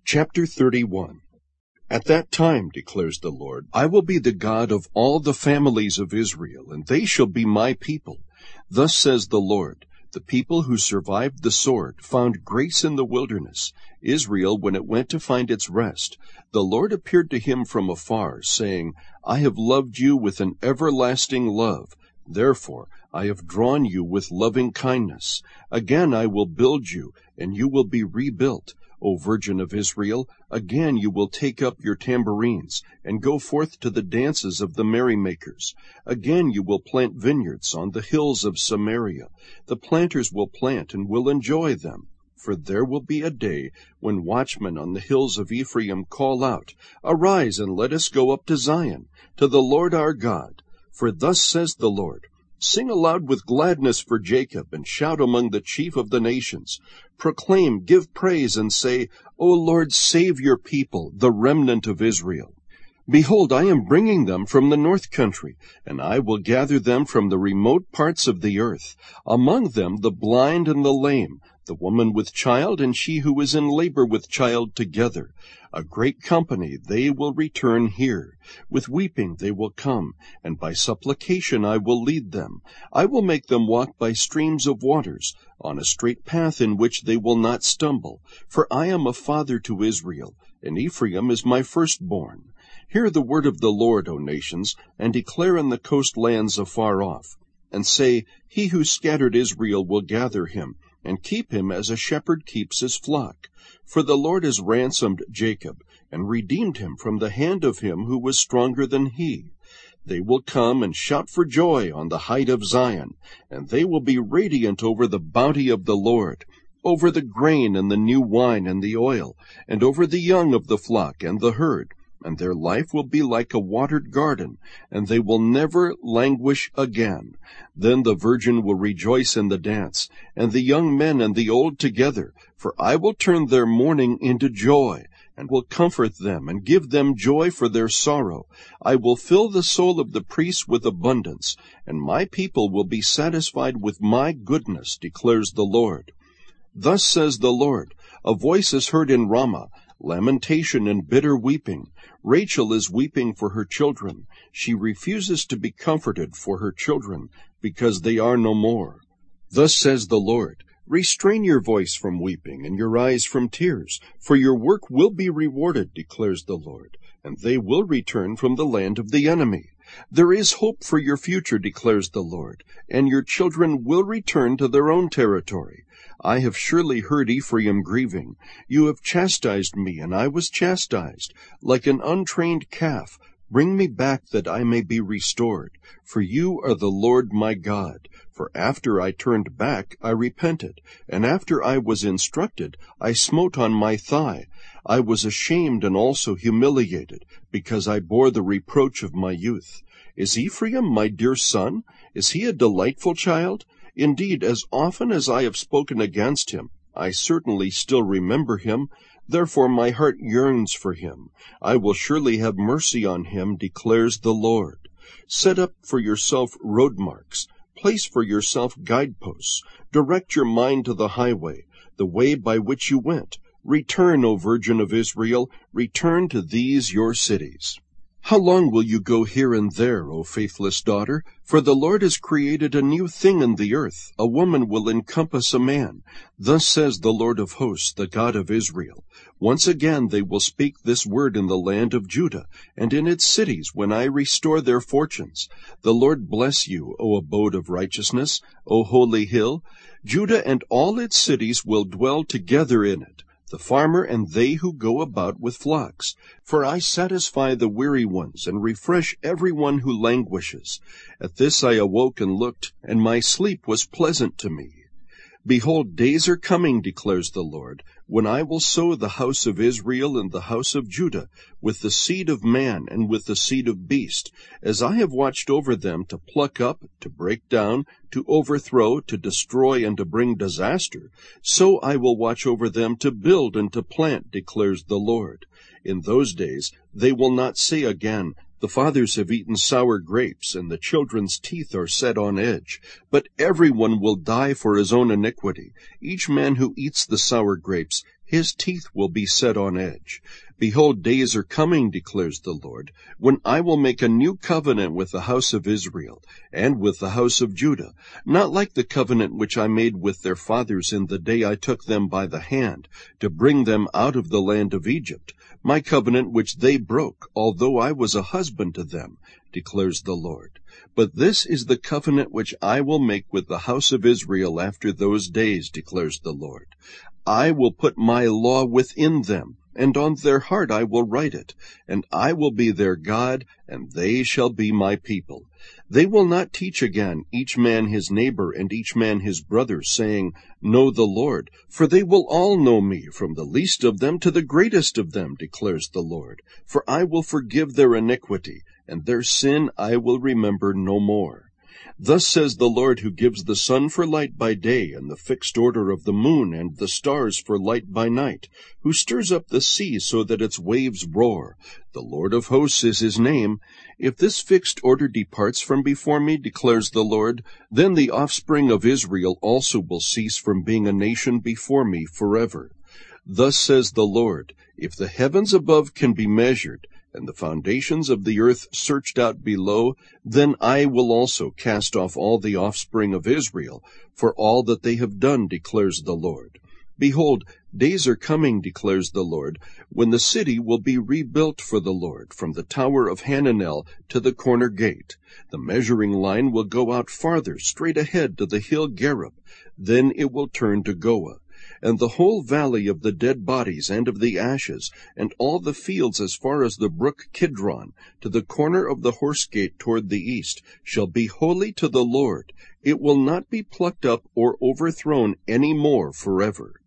Chapter 31. At that time, declares the Lord, I will be the God of all the families of Israel, and they shall be my people. Thus says the Lord, the people who survived the sword found grace in the wilderness, Israel when it went to find its rest. The Lord appeared to him from afar, saying, I have loved you with an everlasting love. Therefore I have drawn you with loving kindness. Again I will build you, and you will be rebuilt. O Virgin of Israel, again you will take up your tambourines, and go forth to the dances of the merrymakers. Again you will plant vineyards on the hills of Samaria. The planters will plant and will enjoy them. For there will be a day when watchmen on the hills of Ephraim call out, Arise, and let us go up to Zion, to the Lord our God. For thus says the Lord, Sing aloud with gladness for Jacob, and shout among the chief of the nations. Proclaim, give praise, and say, O Lord, save your people, the remnant of Israel. Behold, I am bringing them from the north country, and I will gather them from the remote parts of the earth. Among them the blind and the lame, the woman with child, and she who is in labor with child together. A great company they will return here. With weeping they will come, and by supplication I will lead them. I will make them walk by streams of waters, on a straight path in which they will not stumble. For I am a father to Israel, and Ephraim is my firstborn. Hear the word of the Lord, O nations, and declare in the coastlands afar off. And say, He who scattered Israel will gather him, and keep him as a shepherd keeps his flock. For the Lord has ransomed Jacob, and redeemed him from the hand of him who was stronger than he. They will come and shout for joy on the height of Zion, and they will be radiant over the bounty of the Lord, over the grain and the new wine and the oil, and over the young of the flock and the herd. And their life will be like a watered garden, and they will never languish again. Then the virgin will rejoice in the dance, and the young men and the old together, for I will turn their mourning into joy, and will comfort them, and give them joy for their sorrow. I will fill the soul of the priests with abundance, and my people will be satisfied with my goodness, declares the Lord. Thus says the Lord, a voice is heard in Ramah, lamentation and bitter weeping. Rachel is weeping for her children. She refuses to be comforted for her children, because they are no more. Thus says the Lord, Restrain your voice from weeping, and your eyes from tears, for your work will be rewarded, declares the Lord, and they will return from the land of the enemy. There is hope for your future, declares the Lord, and your children will return to their own territory. I have surely heard Ephraim grieving. You have chastised me, and I was chastised. Like an untrained calf, bring me back that I may be restored. For you are the Lord my God. For after I turned back, I repented, and after I was instructed, I smote on my thigh. I was ashamed and also humiliated, because I bore the reproach of my youth. Is Ephraim my dear son? Is he a delightful child? Indeed, as often as I have spoken against him, I certainly still remember him. Therefore my heart yearns for him. I will surely have mercy on him, declares the Lord. Set up for yourself road marks. Place for yourself guideposts. Direct your mind to the highway, the way by which you went. Return, O Virgin of Israel, return to these your cities. How long will you go here and there, O faithless daughter? For the Lord has created a new thing in the earth. A woman will encompass a man. Thus says the Lord of hosts, the God of Israel. Once again they will speak this word in the land of Judah, and in its cities, when I restore their fortunes. The Lord bless you, O abode of righteousness, O holy hill. Judah and all its cities will dwell together in it, the farmer and they who go about with flocks. For I satisfy the weary ones, and refresh every one who languishes. At this I awoke and looked, and my sleep was pleasant to me. Behold, days are coming, declares the Lord, when I will sow the house of Israel and the house of Judah with the seed of man and with the seed of beast, as I have watched over them to pluck up, to break down, to overthrow, to destroy, and to bring disaster, so I will watch over them to build and to plant, declares the Lord. In those days they will not say again, The fathers have eaten sour grapes, and the children's teeth are set on edge. But everyone will die for his own iniquity. Each man who eats the sour grapes, his teeth will be set on edge. Behold, days are coming, declares the Lord, when I will make a new covenant with the house of Israel and with the house of Judah, not like the covenant which I made with their fathers in the day I took them by the hand to bring them out of the land of Egypt, my covenant which they broke, although I was a husband to them, declares the Lord. But this is the covenant which I will make with the house of Israel after those days, declares the Lord. I will put my law within them, and on their heart I will write it, and I will be their God, and they shall be my people. They will not teach again each man his neighbor and each man his brother, saying, Know the Lord, for they will all know me, from the least of them to the greatest of them, declares the Lord. For I will forgive their iniquity, and their sin I will remember no more. Thus says the Lord, who gives the sun for light by day, and the fixed order of the moon and the stars for light by night, who stirs up the sea so that its waves roar. The Lord of hosts is his name. If this fixed order departs from before me, declares the Lord, then the offspring of Israel also will cease from being a nation before me forever. Thus says the Lord, if the heavens above can be measured, and the foundations of the earth searched out below, then I will also cast off all the offspring of Israel, for all that they have done, declares the Lord. Behold, days are coming, declares the Lord, when the city will be rebuilt for the Lord, from the tower of Hananel to the corner gate. The measuring line will go out farther, straight ahead to the hill Gareb. Then it will turn to Goah. And the whole valley of the dead bodies and of the ashes, and all the fields as far as the brook Kidron, to the corner of the horse gate toward the east, shall be holy to the Lord. It will not be plucked up or overthrown any more forever.